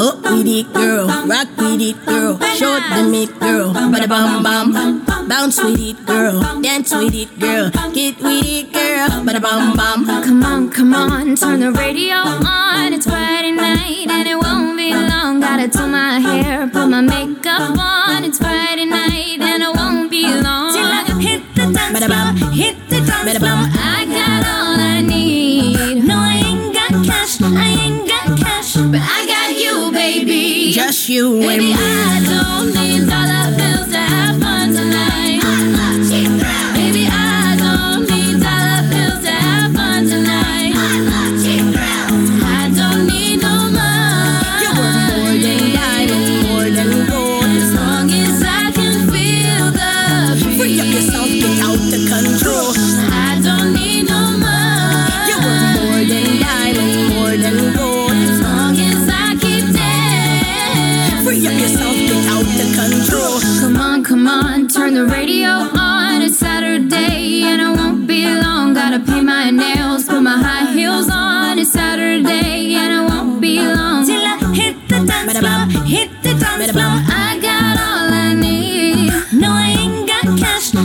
Up with it, girl. Rock with it, girl. Short the meat, girl. Bada bam bam. Bounce with it, girl. Dance with it, girl. Get with it, girl. Bada bam bam. Come on, turn the radio on. It's Friday night and it won't be long. Gotta do my hair, put my makeup on. It's Friday night and it won't be long. Till I hit the dance floor, hit the dance floor. I got all I need. No, I ain't got cash, but I got you, baby. Just you and baby, me. I don't need dollar bills to have fun tonight. I love cheap thrills. Baby, I don't need dollar bills to have fun tonight. I love cheap thrills. I don't need no money. You're worth more than diamonds, more than gold. As long as I can feel the beat. Free up yourself, get out the control. I don't need no money. You're worth more than diamonds, more than gold. As long as I keep dancing. Free up yourself, get out the control. Come on, turn the radio on. It's Saturday and I won't be long. Gotta paint my nails, put my high heels on. It's Saturday and I won't be long. Till I hit the dance floor, hit the dance floor. I got all I need. No, I ain't got cash, but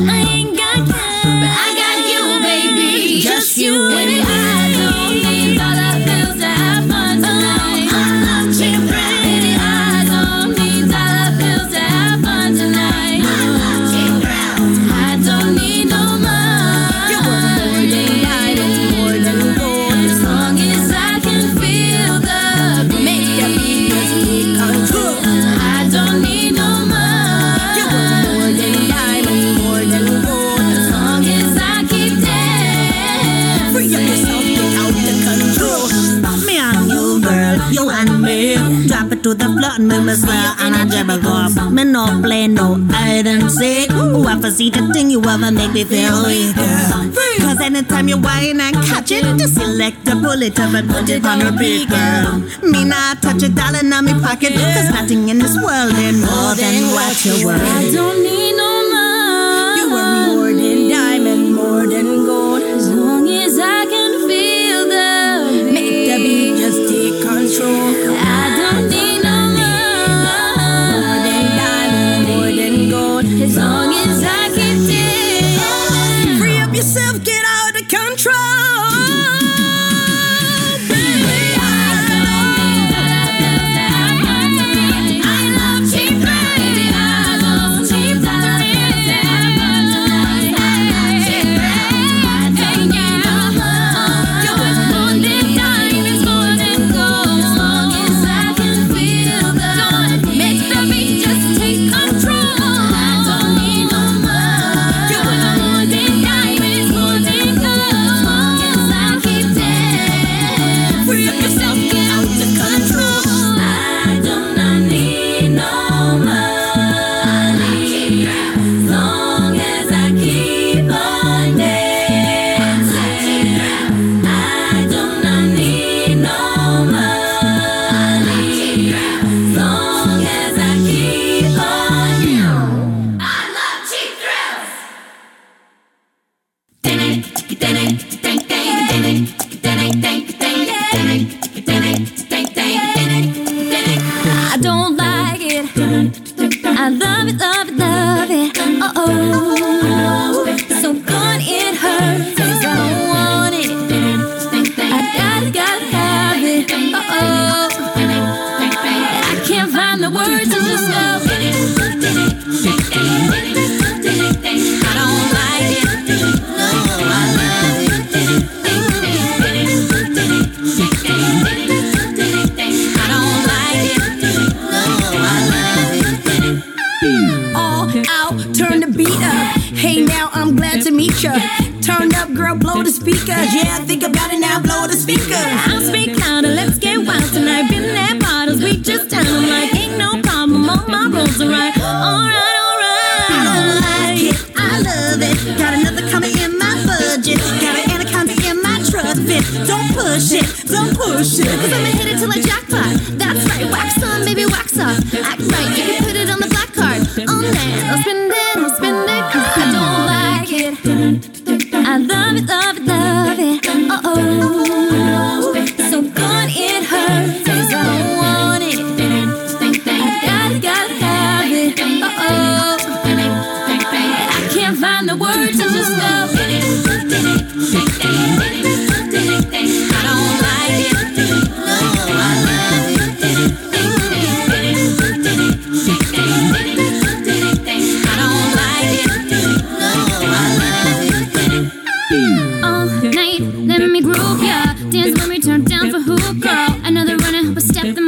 I got you, baby. Just you baby. and me. I don't need dollar bills to have fun tonight. I love cheap thrills. Baby, I don't need dollar bills to have fun tonight. I love cheap thrills. I don't need no money. You're worth more than diamonds, more than gold. As long as I can feel the beat. Make the beat just take control. I don't need no money. You're worth more than diamonds, more than gold. As long as I keep dancing. Free up yourself, get out the control. Me and you, girl, you and me. Drop it to the floor and make me smile and I jabber go up. Me no play no hide and seek. Whoever see the thing you ever make me feel weak, girl. Cause anytime you whine and catch it, just select the bullet up and put it on repeat, girl. Me not touch a dollar in my pocket, cause nothing in this world ain't more than what you're worth. I don't need no money. You were more than diamond, more than gold. As long as I can feel the beat. Make the beat just take control. I don't need no More money. than diamond, more than gold. As long as I keep dancing. Free up yourself, get out of control. Baby, I don't need dollar bills to have fun tonight. I love cheap thrills. Baby, I don't need dollar bills to have fun tonight. I love cheap thrills. I don't need no money. You're worth more than diamonds, more than gold. As long as I can feel the beat. Make the beat just take control. I don't need no money. You're worth more than diamonds, more than gold. As long as I keep dancing. free up yourself, get out of control. I do not need no money. As long as I keep on dancing. I do not need no money. As long as I keep on. I love cheap thrills. I don't like it. I love it, love it, love it. Oh, so good it hurts. 'Cause I don't want it. I gotta have it. Oh, I can't find the words to just go. I don't like it. No, I love it. I don't like it. No, I love it. All out, turn the beat up. Hey, now I'm glad to meet ya. Turn up, girl, blow the speakers. Yeah, think about it now, blow the speakers. I'll speak louder, let's get wild tonight. Been there bottles, we just down. I'm like, ain't no problem, all my rules are right. Alright, alright. I don't like it, I love it. Got another coming in my budget. Got an anaconda in my trust fit. Don't push it, don't push it. Cause I'ma hit it till I jackpot. That's right, wax on, baby, wax off. Act right, you can put it on the black card. On that, I'll spend it, cause I don't like it. I love it, love it, love it. Oh, so good it hurts. 'Cause I don't want it.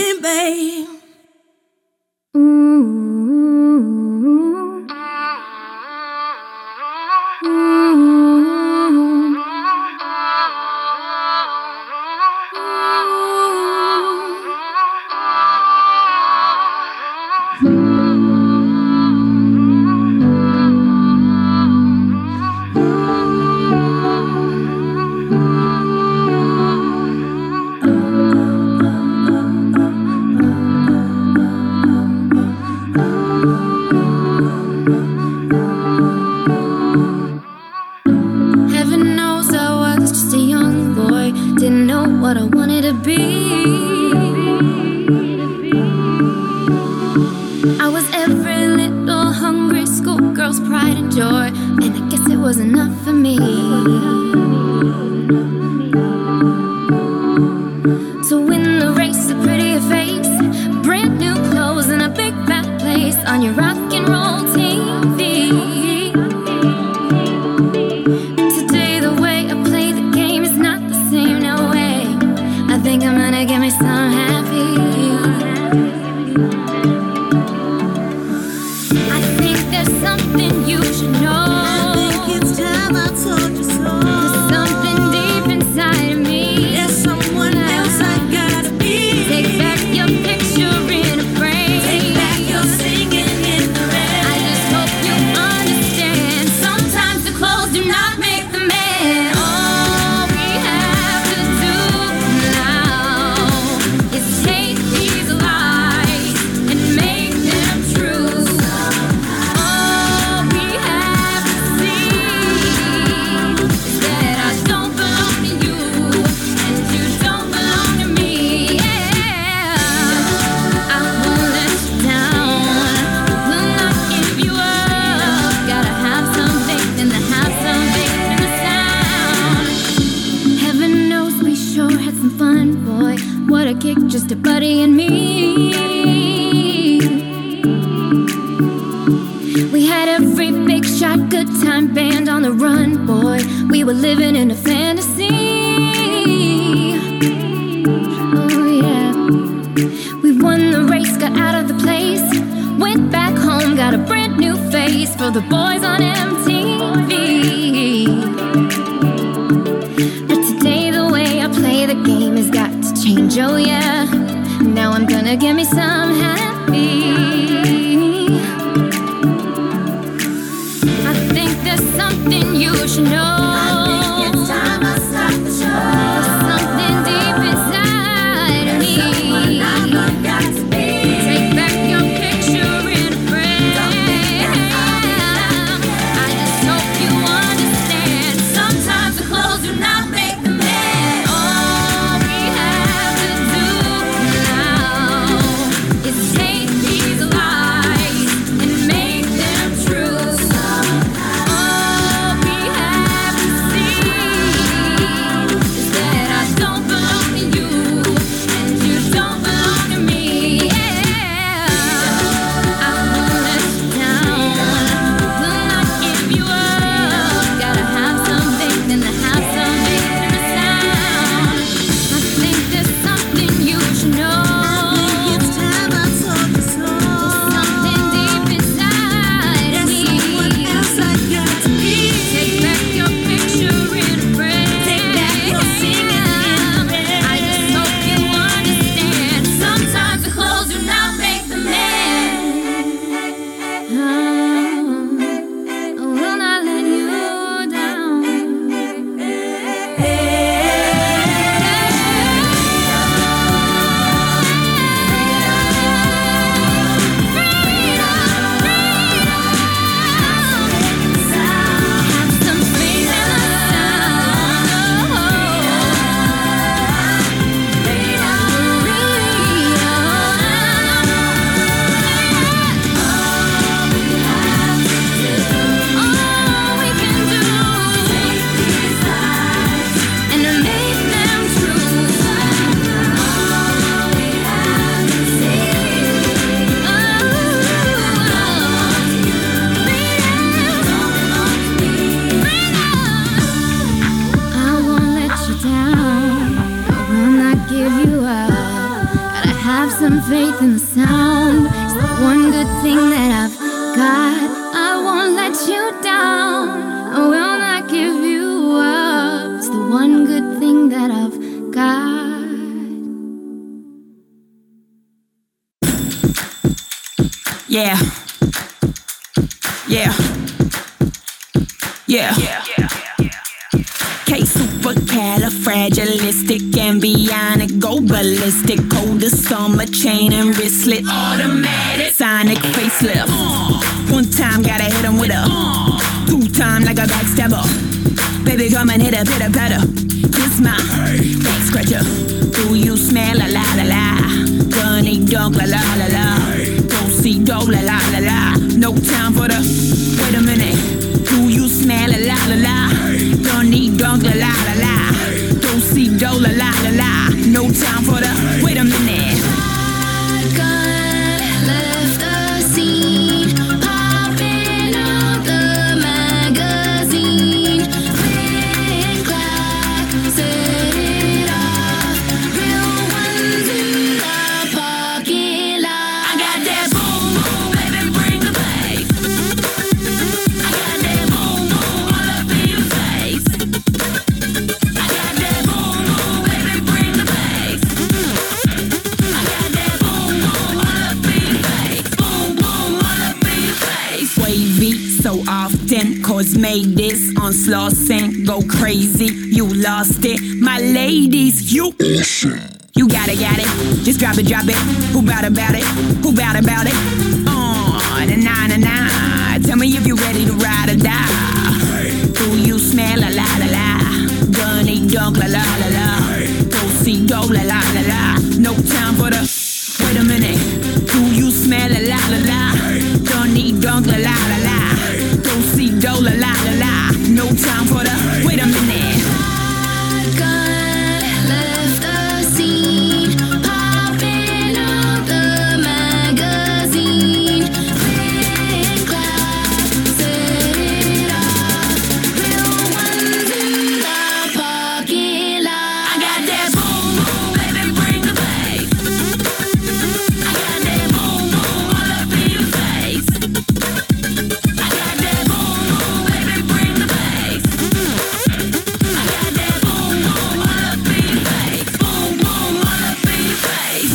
me, babe. Heaven knows I was just a young boy, didn't know what I wanted to be. I was every little hungry schoolgirl's pride and joy, and I guess it was enough for me. To win the race, a prettier face, brand new clothes, and a big fat place on your rock and roll TV. Today the way I play the game is not the same, no way. I think I'm gonna get me some happy. I think there's something you should know. I think it's time I told you so. There's something deep inside of me. There's someone else I gotta be. Take back your picture in a frame. Take back your singing in the rain. I just hope you understand. Sometimes the clothes do not make the man. All we have to do now is take these lies and make them true. All we have to see is that I don't belong to you and you don't belong to me. Yeah, I won't let you down. Will not give you up. Gotta have some faith in the sound. Heaven knows we sure had some fun, boy. What a kick, just a buddy and me. We had every big shot, good time band on the run, boy. We were living in a fantasy. Oh yeah. We won the race, got out of the place, went back home, got a brand new face for the boys on MTV. But today the way I play the game has got to change, oh yeah. Now I'm gonna get me some happy. I think there's something you should know. I think it's time I stop the show. Something deep inside of me. Someone I've got to be. Take back your picture in a frame. I just hope you understand. Sometimes the clothes do not make the man. All we have to do now is take these lies and make them true. All we have have some faith in the sound. It's the one good thing that I've got. I won't let you down. I will not give you up. It's the one good thing that I've got. Yeah. Yeah. Yeah. K-supercalifragilisticexpialidocious, go ballistic. Coldest summer chain and wristlet. Automatic. Sonic facelift. One time gotta hit him with a 2 time like a backstabber. Baby come and hit a pitter patter. Kiss my back scratcher. Do you smell la la la la? Gunny dunk la la la la. Don't see dough la la la la. No time for the wait a minute. Do you smell la la la la? Don't need dunk la la la la. Don't see dough la la la la. No time for the wait a minute. Shotgun left the scene, popping out the magazine. Click clack, set it off. Real ones in the parking lot. I got that boom boom, baby, bring the bass. I got that boom boom all up in your face. I got that boom boom, baby, bring the bass. I got that boom boom all up in your face. Boom boom all up in your face. Wavy so often, cause made this on Slauson. Go crazy, you lost it. My ladies, you got it, just drop it. Who bout about it? Na. Tell me if you ready to ride or die. Do you smell la la la la? Gunny dunk la la la la. Don't see dough la la la la. No time for the wait a minute. Do you smell la la la la? Gunny dunk la la la la. Don't see dough la la la la. No time for the wait a minute. Shotgun left the scene, popping out the magazine. Click clack, set it off. Real ones in the parking lot. I got that boom boom, baby, bring the bass. I got that boom boom all up in your face. I got that boom boom, baby, bring the bass. I got that boom boom all up in your face. Boom boom all up in your face.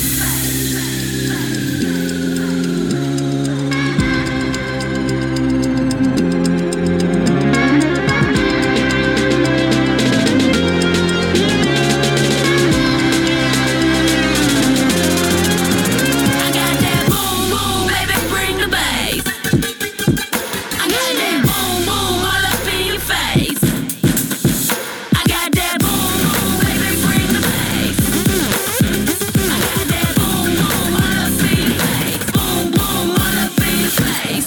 I got that boom boom, baby, bring the bass. I got that boom boom all up in your face. I got that boom boom, baby, bring the bass. I got that boom boom all up in your face. Boom boom all up in your face.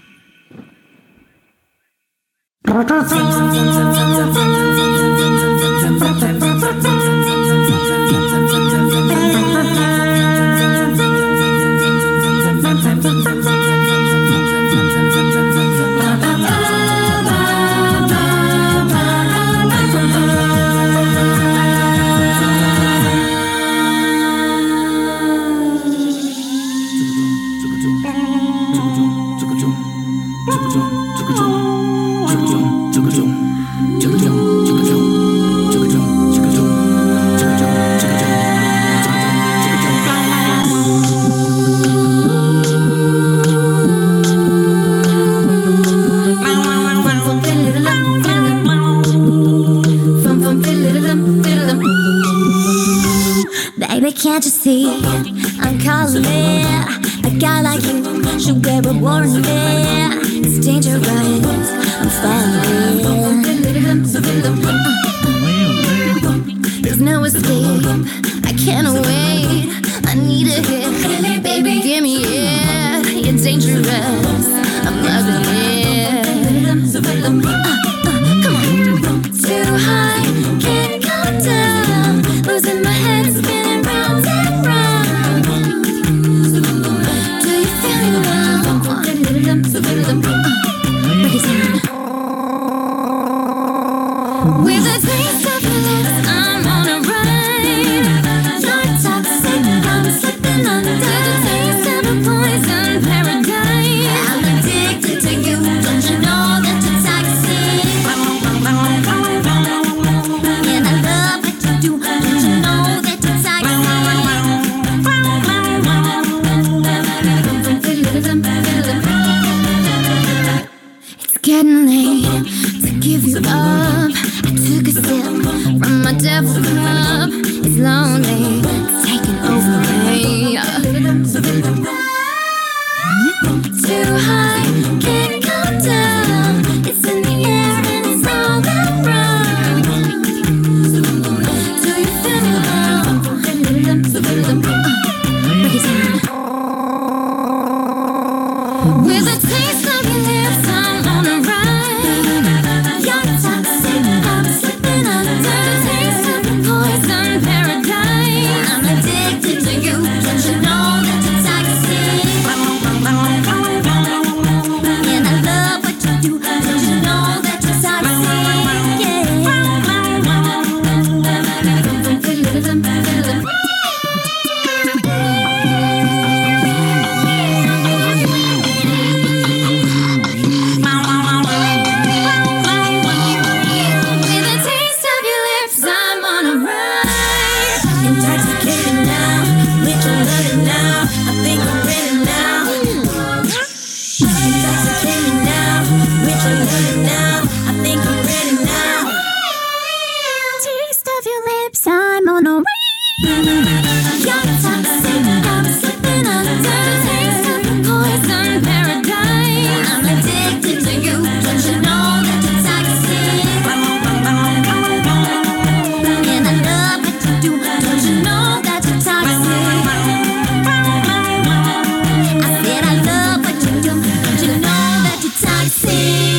Baby, can't you see I'm calling it? A guy like you should wear a warning bit. It's dangerous, I'm falling. There's no escape, I can't wait. I need a hit, baby, give me it. You're dangerous, I'm loving it. Come on, too high, can't come down. Losing my head, spinning round and round. Do you feel it now? Break it down. With a taste of bliss, I'm on a ride. Not toxic. sleeping under the taste of a poison paradise. I'm addicted to you. Don't you know that you're toxic? And I love what you do. Don't you know that you're toxic? It's getting late to give you up. I took a sip from my devil cup. It's lonely, it's taking over me. Too high, can't come down. It's in the air and it's all around. Do you feel me now? Break it down. With a taste of your lips, I'm on a ride. You're toxic, I'm slipping under the taste of a poison paradise. I'm addicted to you. Don't you know that you're toxic? And I love what you do. Don't you know that you're toxic? With a taste of your lips, I'm on a ride. Intoxicated now, with your loving now. I think I'm ready now. Intoxicated now, with your loving now. I think I'm ready now. Taste of your lips, I'm on a ride. You're toxic, I'm slipping under the taste of a poison paradise. I'm addicted to you. Don't you know that you're toxic? And I love what you do. Don't you know that you're toxic? I said I love what you do. Don't you know that you're toxic?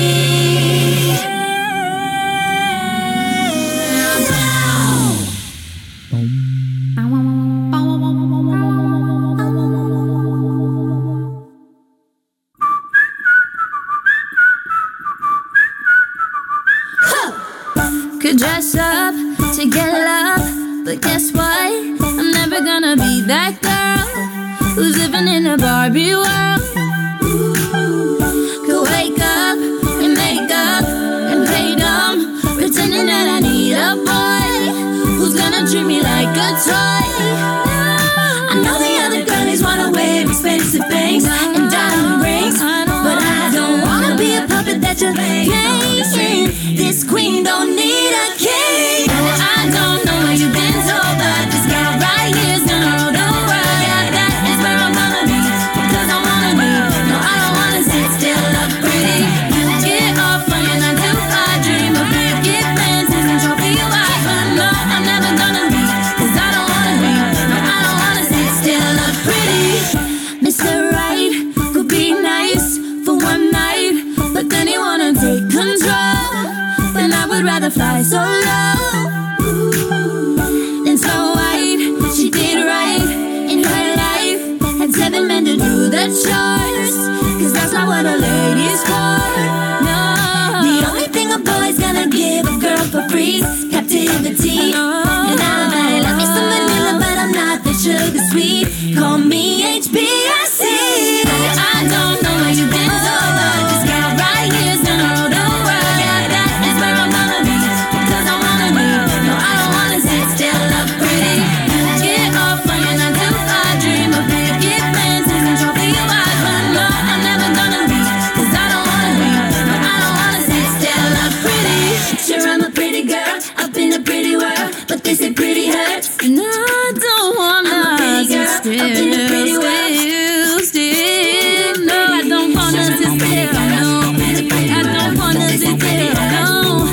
Could dress up to get love, but guess what? I'm never gonna be that girl who's living in a Barbie world. Could wake up in makeup and play dumb, pretending that I need a boy who's gonna treat me like a toy. I know the other girlies wanna wear expensive things and diamond rings, but I don't wanna be a puppet that you're playing. This queen don't need a king. I don't know where you've been told, but this girl right here's gonna rule the world. Yeah, that is where I'm gonna be, because I wanna be. No, I don't wanna sit still, look pretty. You get off on your 9 to 5 dream of big plans and trophy wife, but no, I'm never gonna be, because I don't wanna be. No, I don't wanna sit still, look pretty. Mr. Right could be nice for one night, but then he wanna take control. And I would rather fly solo than Snow White. She did right in her life, had 7 men to do the chores, cause that's not what a lady's for. No, the only thing a boy's gonna give a girl for free is captivity. And I love me some vanilla, but I'm not the sugar sweet. Call me HBIC. I don't know where you've been told, but this girl right here's gonna rule the world. Yeah, that is where I'm gonna be, because I wanna be. No, I don't wanna sit still, look pretty. Get off on your 9 to 5 dream of big plans and trophy wife, but no, I'm never gonna be, because I don't wanna be. No, I don't wanna sit still, look pretty. Sure, I'm a pretty girl up in a pretty world, but they say pretty hurts. And I don't wanna sit still, up in a pretty world. No, I don't wanna sit still, no. I don't wanna sit still, no.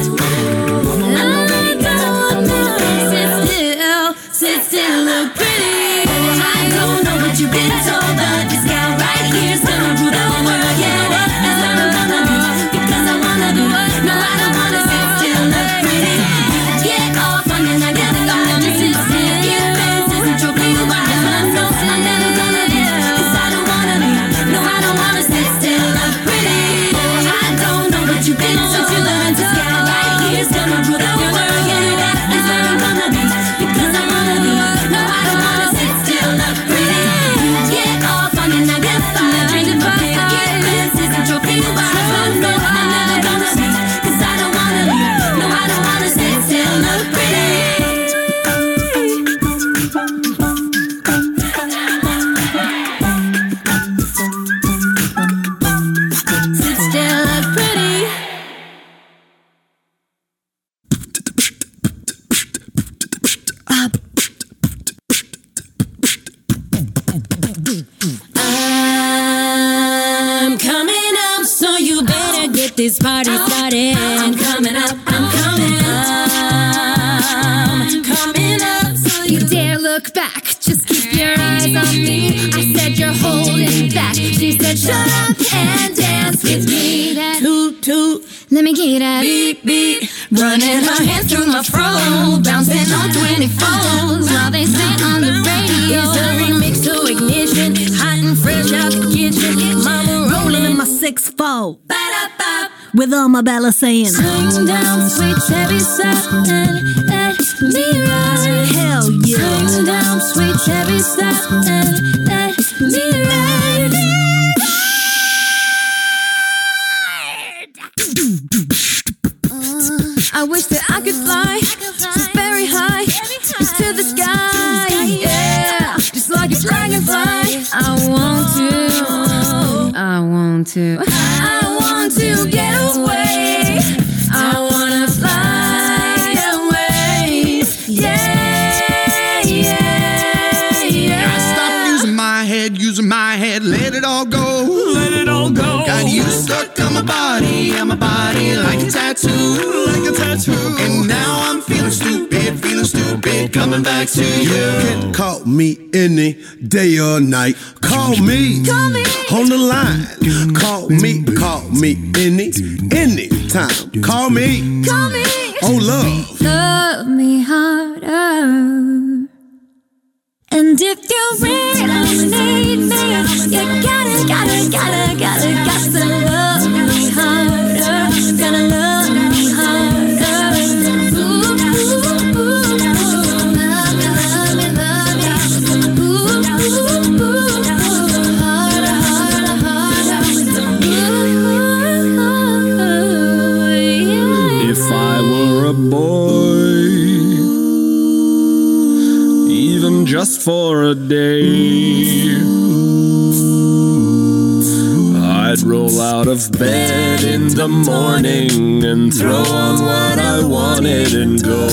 I don't wanna sit still, look pretty. I don't know what you've been told, but this girl right here's gonna rule the world. Yeah, that's where I'm gonna be, because I wanna be. No, I don't wanna sit still, look pretty. Get off on your night, get on your sit still. Get fences and trophy wives, but I know I'm never gonna be, because I don't wanna be. No, I don't wanna sit still, look pretty. I don't know what you've been told, but this girl right here's gonna rule the world. Yeah, that's where I'm gonna be, because I wanna be. No, I don't wanna sit still, look pretty. this party started. I'm coming up, I'm coming up. So you dare look back, just keep your eyes on me. I said you're holding back. She said shut up and dance with me. That toot toot, let me get that beep beep. Running her hands through my fro, bouncing on 24s while they sing on the radio. It's a remix to Ignition, hot and fresh out the kitchen. Mama rolling in my 6'4", with all my Bella saying, swing down, sweet Chevy stop and let me ride. Hell yeah. Swing down, sweet Chevy stop and let me ride. I wish that I could fly so very high, just to the sky, yeah, just like a dragonfly. I want to get away. I wanna fly away, yeah, yeah, yeah. I stopped using my head, let it all go. Let it all go. Got you stuck on my body like a tattoo, And now I'm feeling stupid, coming back to you. Can call me any day or night. Call me on the line. Call me any time. Call me. Oh, Love me harder. And if you really need me, you gotta love me harder. Gotta love me harder. Ooh, ooh, ooh, love me. Ooh, harder. Ooh, yeah. If I were a boy, even just for a day, I'd roll out of bed in the morning and throw on what I wanted and go.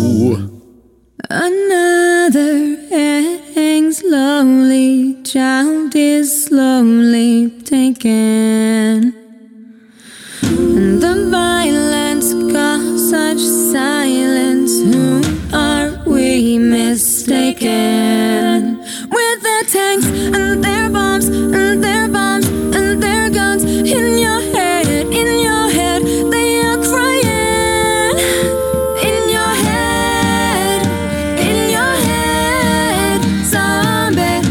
Another head hangs slowly, child is slowly taken, and the violence caused such silence. Who are we mistaken? With their tanks and their bombs and their bombs and their guns in your head, they are crying. In your head, zombie.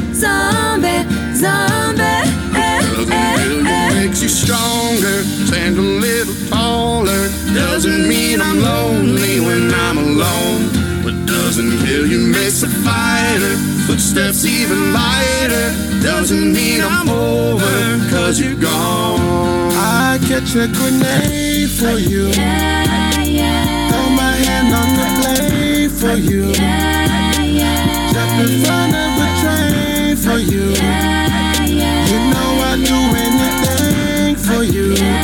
Makes you stronger, stand a little taller. Doesn't mean I'm lonely when I'm alone, but doesn't kill you, makes a fighter. Footsteps even lighter. Doesn't mean I'm over, 'cause you're gone. I catch a grenade for you. Yeah. Throw my hand on the blade for you. Jump in front of a train for you. You know I'd do anything for you.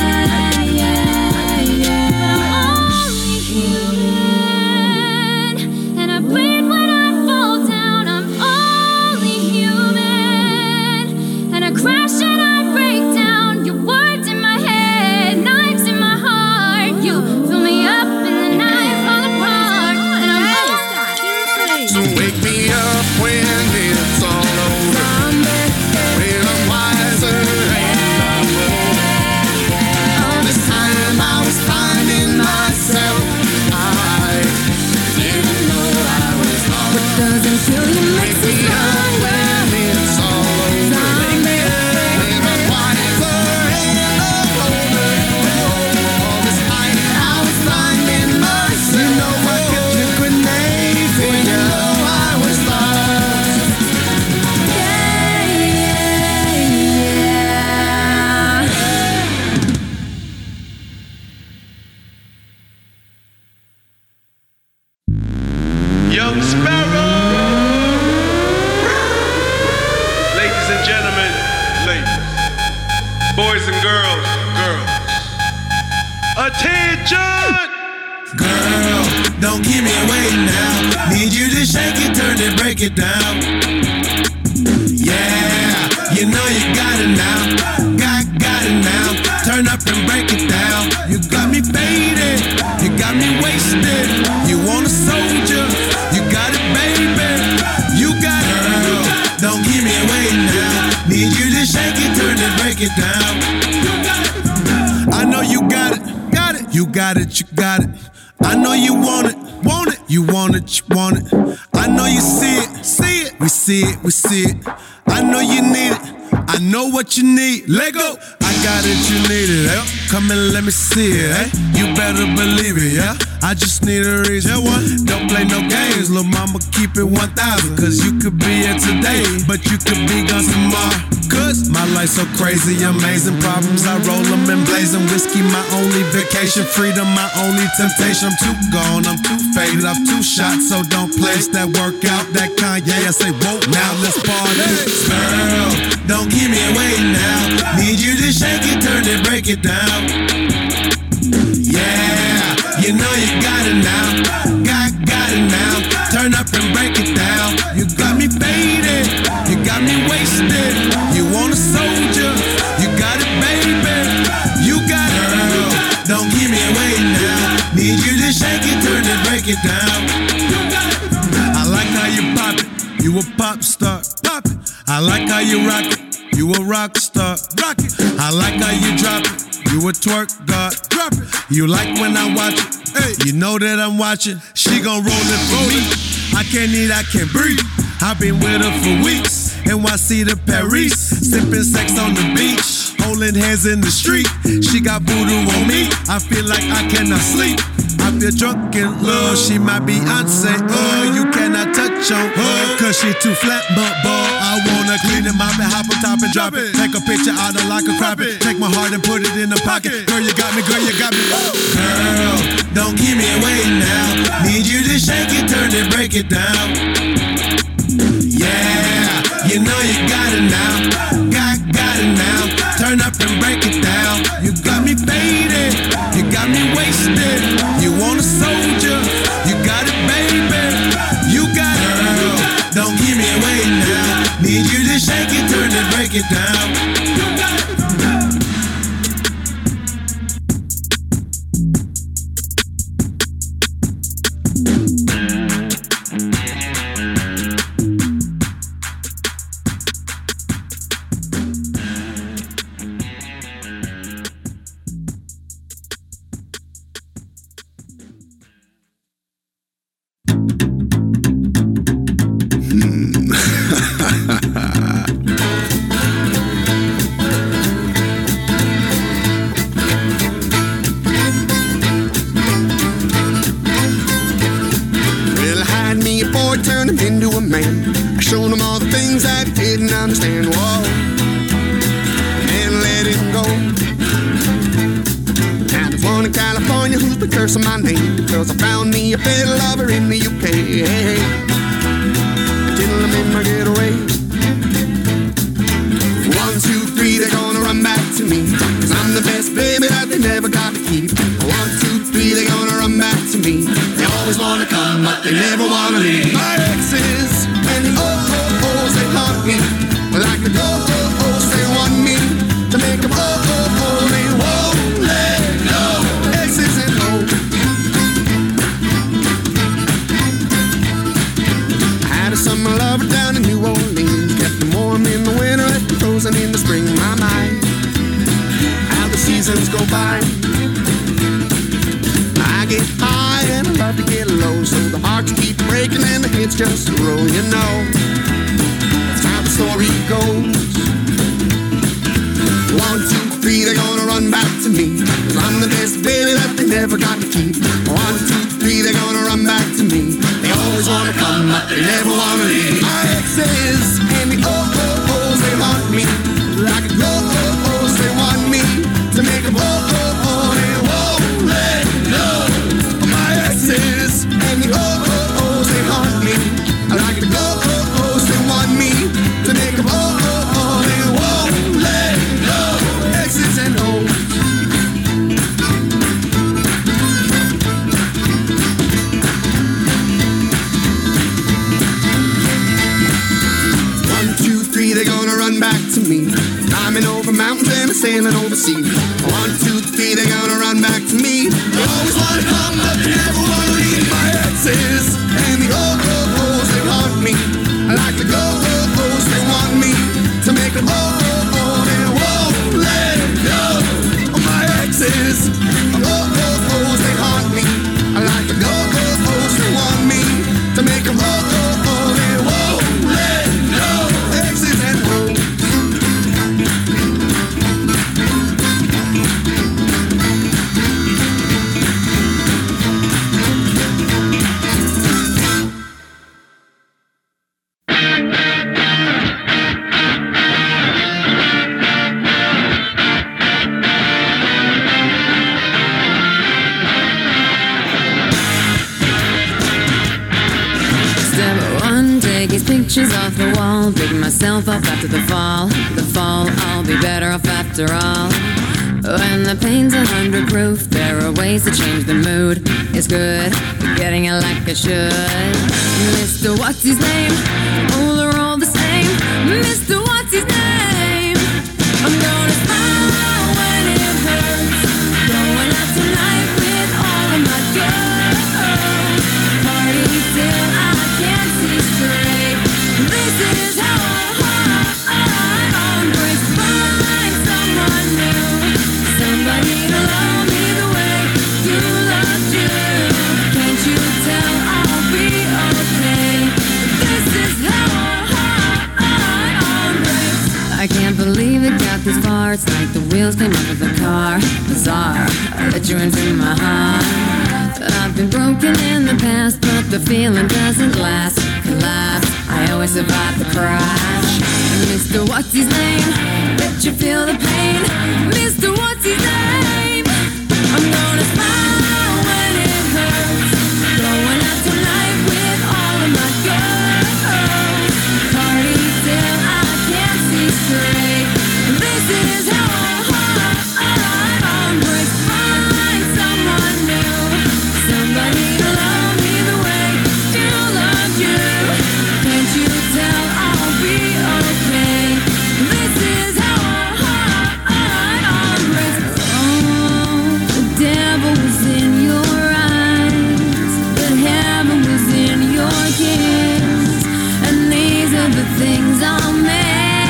Crash and I break down. Your words in my head, knives in my heart. You fill me up and then I fall apart. And I'm So wake me up when it's all over, when I'm wiser and I'm older. All this time I was finding myself. I didn't know I was lost. what doesn't kill you makes you stronger. It's all over. Young Sparrow! Ladies and gentlemen, ladies. Boys and girls, girls. Attention! Girl, don't keep me waiting now. Need you to shake it, turn it, break it down. Yeah, you know you got it now. Got it now. Turn up and break it down. don't keep me waiting now. Need you to shake it, turn it, break it down. I know you got it, got it. You got it, you got it. I know you want it, want it. You want it, you want it. I know you see it, see it. We see it, we see it. I know you need it. I know what you need. Let go. I got it, you need it. Eh? Come and let me see it. Eh? You better believe it, yeah. I just need a reason. Don't play no games, little mama. Keep it 1,000. Cause you could be here today, but you could be gone tomorrow. Cause my life's so crazy, amazing problems. I roll them and blazing. Whiskey, my only vacation. Freedom, my only temptation. I'm too gone, I'm too faded. I'm too shot, so don't place that workout. That Kanye, I say, whoa, now let's party. Girl, don't keep me waiting now. Need you to shake it, turn it, break it down. Yeah, you know you got it now. Got it now. Turn up and break it down. You got me faded, you got me wasted. You want a soldier, you got it, baby. You got it, girl. Don't keep me waiting now. Need you to shake it, turn it, break it down. I like how you pop it, you a pop star. Pop it. I like how you rock it, you a rock star. Rock it. I like how you drop it, you a twerk god. Drop it. You like when I watch it, hey. You know that I'm watching. She gon' roll it for me. I can't eat, I can't breathe. I've been with her for weeks. NYC to Paris, sipping sex on the beach, holding hands in the street. She got voodoo on me. I feel like I cannot sleep. I feel drunk in love. She my Beyonce. You cannot touch on her, cause she too flat but ball. I wanna clean it, mop it, hop on top and drop it. Take a picture out of like a crop it. Take my heart and put it in the pocket. Girl, you got me, girl, you got me. Girl, don't keep me waiting now. Need you to shake it, turn it, break it down. Yeah, you know you got it now. Got it now. Turn up and break it down. You got me faded, you got me wasted. You want a soldier, you got it, baby. You got it, girl. Don't keep me waiting now. Need you to shake it, turn it, break it down. Into a man, I showed him all the things that he didn't understand. Whoa, and let him go. Now there's one in California who's been cursing my name because I found me a better lover in the UK. Hey, till I'm in my getaway. 1, 2, 3, they're gonna run back to me, cause I'm the best baby that they never got to keep. 1, 2, 3, they're gonna run back to me. They always wanna come, but they never wanna leave. My exes and the oh-oh-ohs, they haunt me like the oh-oh-ohs, they want me to make them oh-oh-oh, they won't let go. Exes and oh. I had a summer lover down in New Orleans, kept them warm in the winter, left them frozen in the spring. My mind, how the seasons go by. I get high and I love to get low, so the hearts keep breaking and the hits just roll, you know. That's how the story goes. 1, 2, 3, they're gonna run back to me, cause I'm the best baby that they never got to keep. 1, 2, 3, they're gonna run back to me. They always wanna come, but they never wanna leave. My exes and the oh-oh-ohs, they haunt me like the oh-oh-ohs, they want me to make them oh-oh-oh, they won't let go. My exes and the oh-oh-ohs, they haunt me like the oh-oh-ohs, they want me to make them oh-oh-oh, they won't let go. Exes and O's. 1, 2, 3, they're gonna run back to me. Climbing over mountains and sailing overseas. 1, 2, 3, they're gonna run back to me. They always wanna come, but they never wanna leave. My exes and the oh-oh-ohs, they haunt me like the go-oh-ohs, they want myself up after the fall. The fall, I'll be better off after all. When the pain's 100 proof, there are ways to change the mood. It's good, getting it like it should. Mr. What's his name? Oh, they're all the same. Mr. What's his name? I'm gonna smile when it hurts. Going out tonight with all of my girls. Party till I can't see straight. This is how I'm going to find someone new. Somebody to love me the way you loved you. Can't you tell I'll be okay? This is how I'm going. I can't believe it got this far. It's like the wheels came off of the car. Bizarre, I let you into my heart. I've been broken in the past, but the feeling doesn't last. Collapse, I always survive the crash. Mr. What's his name? Let you feel the pain. Mr. What's his name? I'm gonna smile when it hurts. Going out tonight with all of my girls. Party till I can't see straight. This is how I'm going to find someone new. Somebody to love me the way you loved you. Can't you tell I'll be okay? This is how I'm going to. Oh, the devil was in your eyes, but heaven was in your kiss. And these are the things I'll make.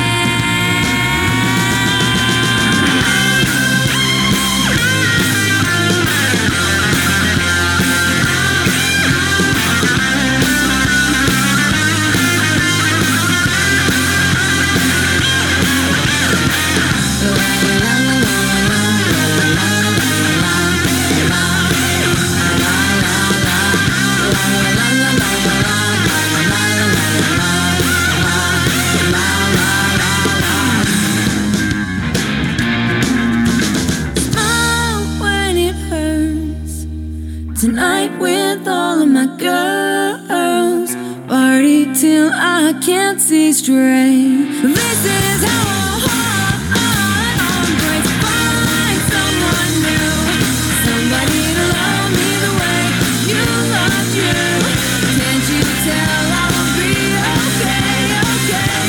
Tonight with all of my girls. Party till I can't see straight. This is how I'm going to find someone new. Somebody to love me the way you loved you. Can't you tell I'll be okay, okay?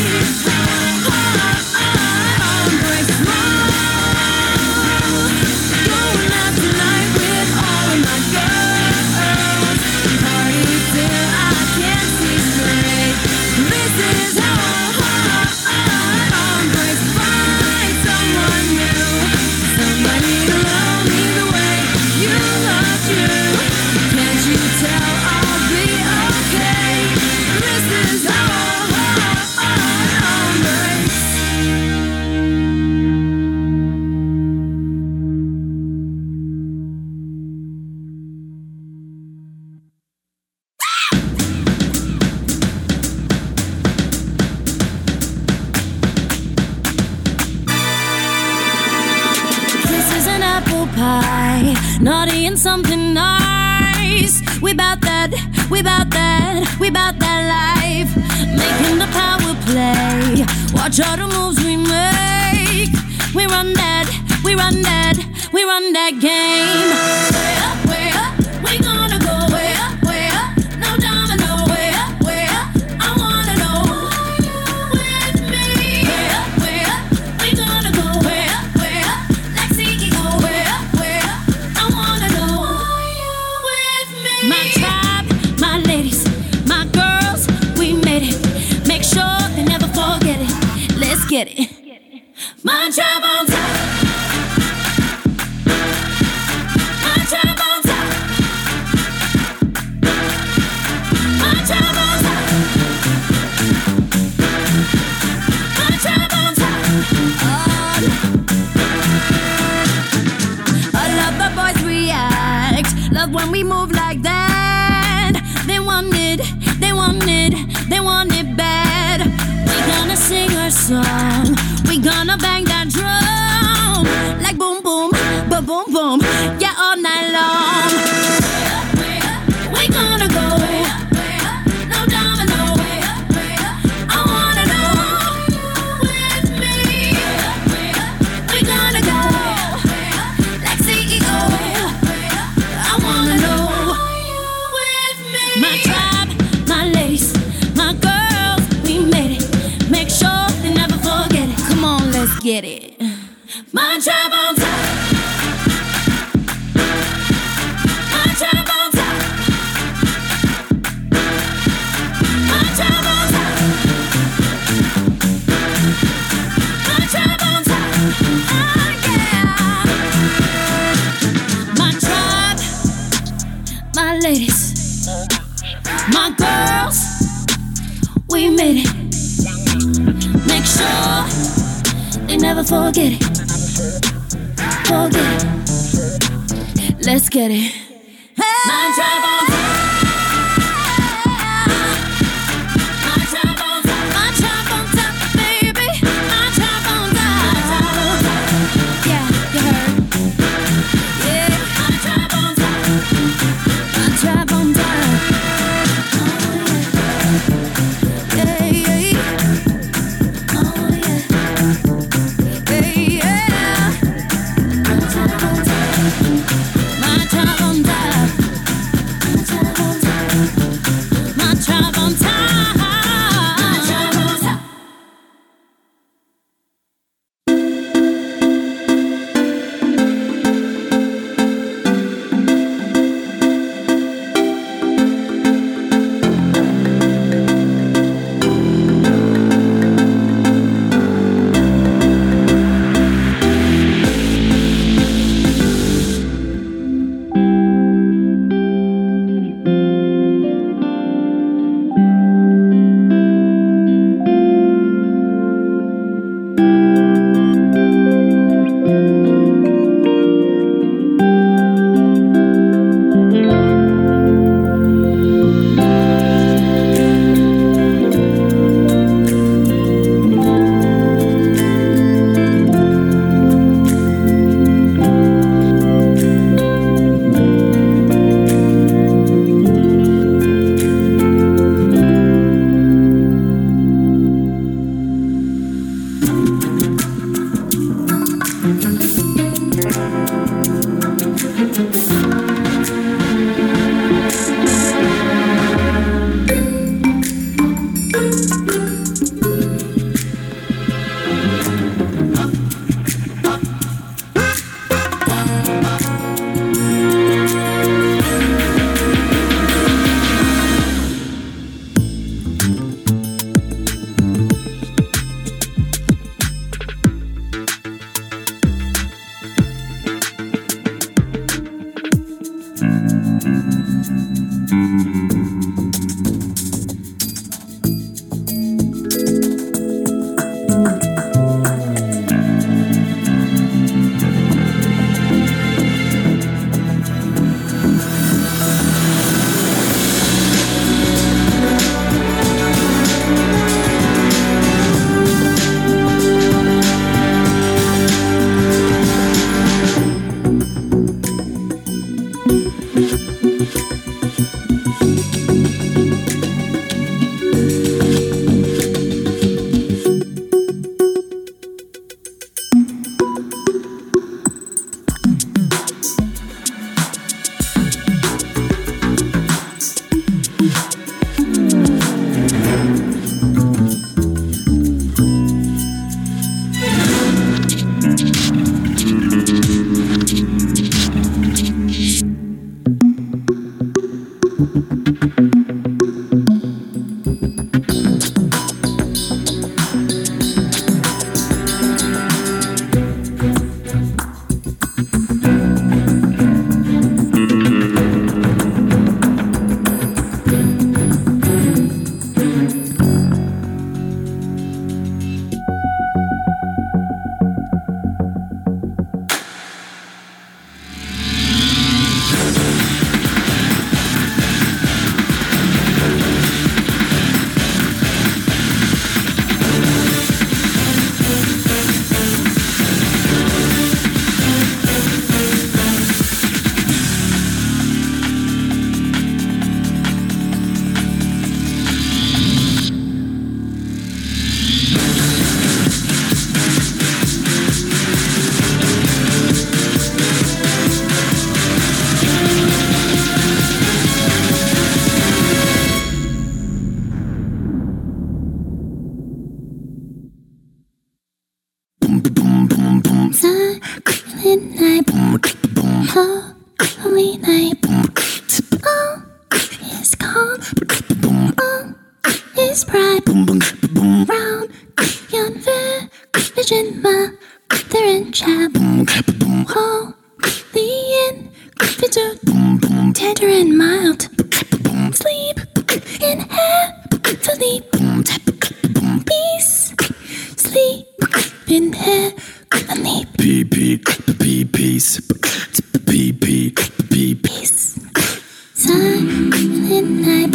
I'm going to smile. Going out tonight with all of my girls. Party till I can't see straight. This is how I'm going to find someone new. Somebody to love me the way you loved you. Can't you tell I'll be okay? This is how I'm going. This is an apple pie, naughty and something nice. We bout that, we bout that, we bout that life. Making the power play, watch all the moves we make. We run that, we run that, we run that game. Way up, we gonna go way up, no domino, way up, I wanna know, are you with me? Way up, we gonna go way up, like CEO, way up, I wanna know, are you with me? My tribe, my ladies, my girls, we made it. Make sure they never forget it. Let's get it. My tribe on top. My tribe on top. My tribe on top. My tribe on top. I love the boys react. Love when we move like that. They want it, they want it, they want it bad. We gonna sing our song. We gonna bang that drum like boom boom, ba boom boom, yeah, all night long. We gonna go way up, no domino, way up, I wanna know. get it. My tribe on top. My tribe on top. My tribe on top. My tribe on top. Oh yeah. My tribe, my ladies, my girls, we made it. Make sure they never forget it. Forget it. Let's get it. My tribe on top. My tribe on top. My tribe on top, baby. My tribe on top. Yeah, you heard. Yeah. My tribe on top. My tribe on top. Yeah, yeah. Oh yeah. Yeah, yeah. My tribe on top. My tribe on top. night, holy night. All is calm, all is bright. Round yon vision, mother and child. Holy infant, tender and mild. Sleep in heavenly peace. Sleep in heavenly peace. Peace. Silent night,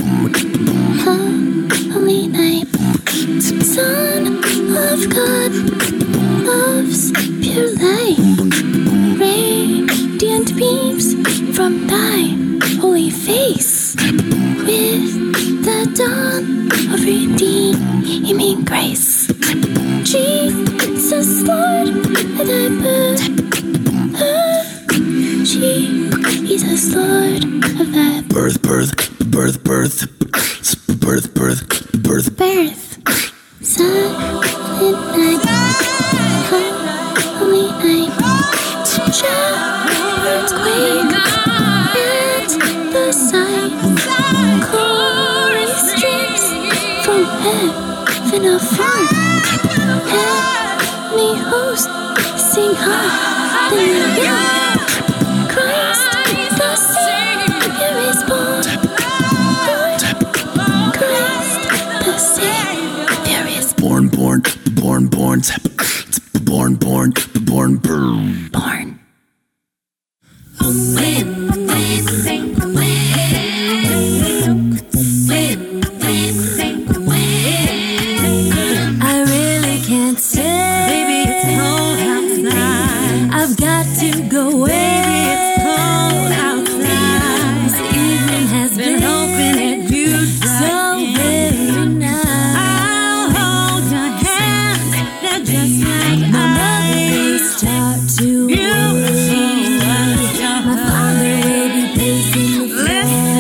holy night. Son of God, love's pure light. Radiant beams from thy holy face. With the dawn of redeeming grace. Jesus, Lord, at thy birth. Jesus, Lord of thy birth. Silent night, holy night. Shepherds quake at the sight. Chorus streams from heaven afar. Heavenly hosts sing hallelujah. Christ the Savior is born. Christ the Savior is born. Born. I really can't stay. Baby, it's cold outside. I've got to go away. Baby, it's cold outside. This evening has been hoping that you'd so very nice. I'll hold your hands. They're just like my mother start to worry. My father will be pacing the floor.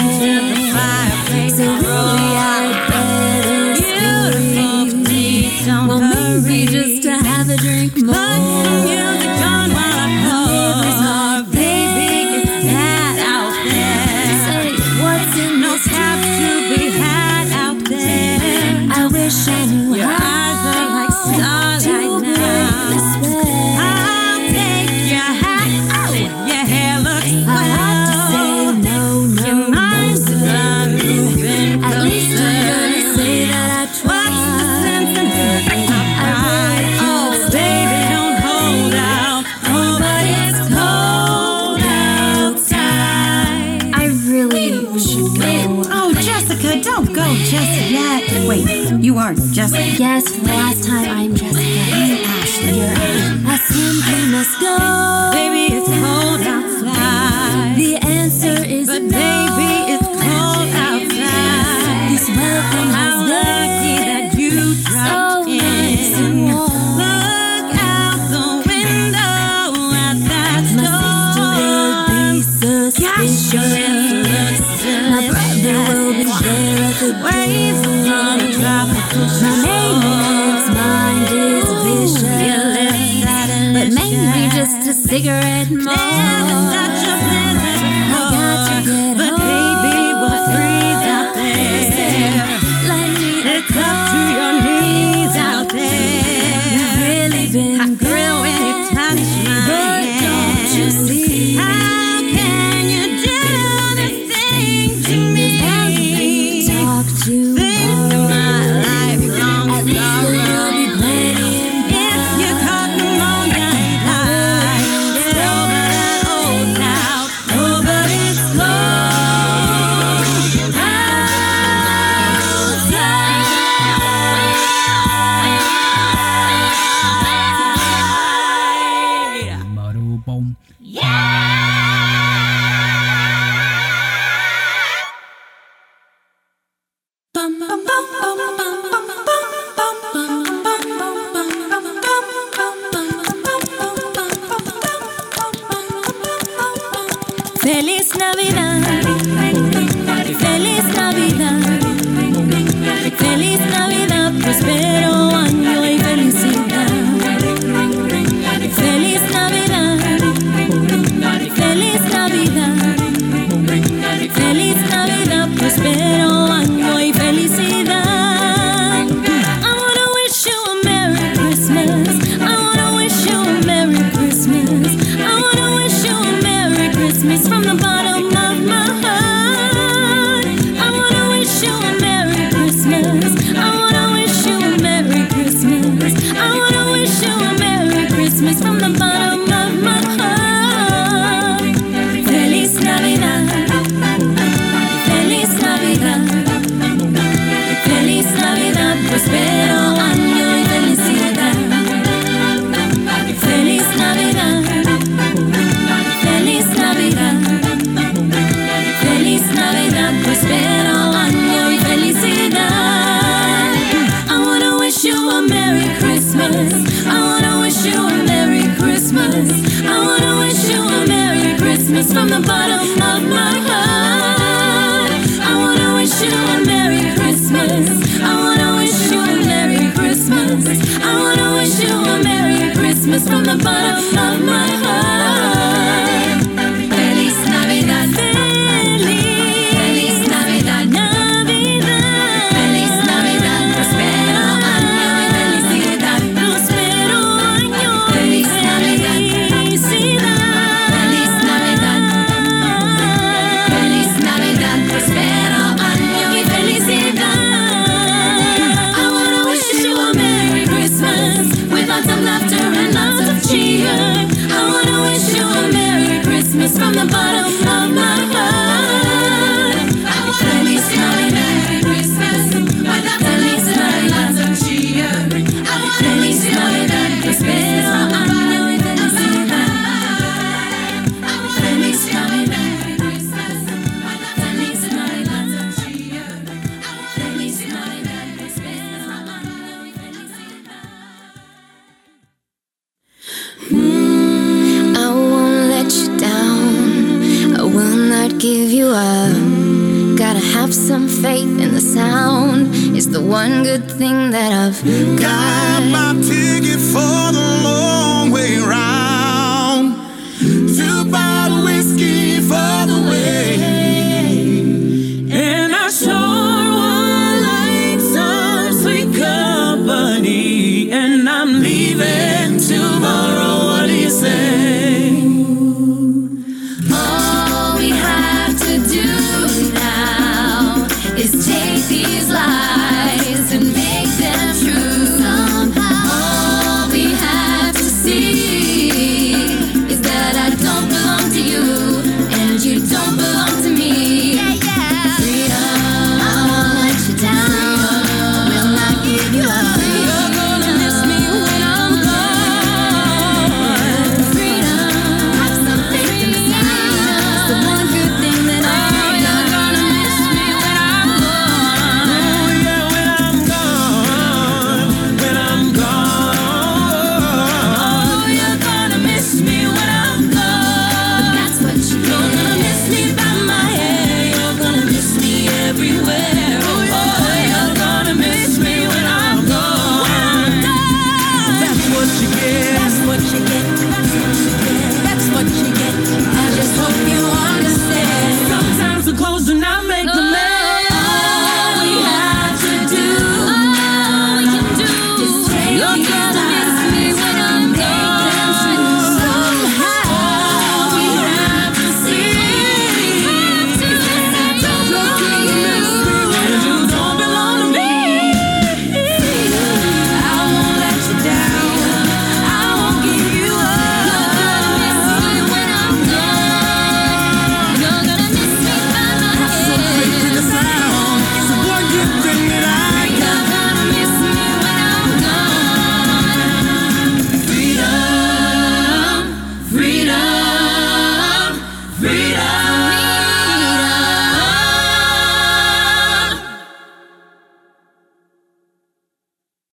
So really I'd better sleep. Well, maybe just to have a drink more. Put the music on while I pour. Baby, it's bad out there. Say, what's in this have to be had out there? I wish I knew your eyes are like starlight now. I'll take your hat off. Your hair looks I have to say no. Your mind's moving. At least you're gonna say that I tried. What's the sense in hurting my pride? Oh, baby, don't hold out. Oh, but it's cold outside. I really should go. Oh, Jessica, don't go just yet. Wait, you are Jessica? Yes, for the last time, I'm Jessica. Ashley, you're I simply must go. Baby, it's cold outside. The answer is But no. baby, it's cold outside. This welcome How has lucky been that you dropped so nice in. and warm. Look out the window at that My sister will be suspicious. My brother will be there at the waves door. on a tropical My neighbor's mind is vicious, but mainly just a cigarette more. Such a pleasant I got to get but home. baby, we'll freeze out there. Let me It's up to your knees out there. You've really been I grill when you touch my but don't you hand. see? How can you do this thing to me? Talk to Think of my lifelong At least sorrow. there'll be plenty in If you caught pneumonia and died, get over that old now. Oh, but it's cold outside. Feliz Navidad, Feliz Navidad, Feliz Navidad, prospero año y felicidad. Feliz Navidad, Christmas from the bottom of my heart. Feliz Navidad. Feliz Navidad. Feliz Navidad. Prospero año y felicidad. Feliz Navidad. Feliz Navidad. Feliz Navidad. Prospero año y felicidad. I wanna wish you a Merry Christmas. I wanna wish you a Merry Christmas. I wanna wish you a Merry Christmas from the bottom of my heart. I wanna wish you a Merry Christmas. I wanna wish you a Merry Christmas. I wanna wish you a Merry Christmas from the bottom of my heart. Feliz Navidad. Feliz Navidad. Navidad. Feliz Navidad. Prospero año y felicidad. Prospero año. Feliz Navidad. Feliz Navidad. Feliz Navidad. Prospero año y felicidad. I wanna wish you a Merry Christmas with lots of laughter and lots of cheer. I wanna wish you a Merry Christmas from the bottom of my heart. Feliz Navidad. Merry Christmas with lots of laughter and lots of cheer. Feliz Navidad. Prospero año y felicidad. Feliz Navidad. Merry Christmas with Feliz Navidad. Lots of cheer. Feliz Navidad. Prospero año y felicidad. I won't let you down. I will not give you up. Gotta have some faith in the sound. It's the one good thing that I've Got got. my ticket for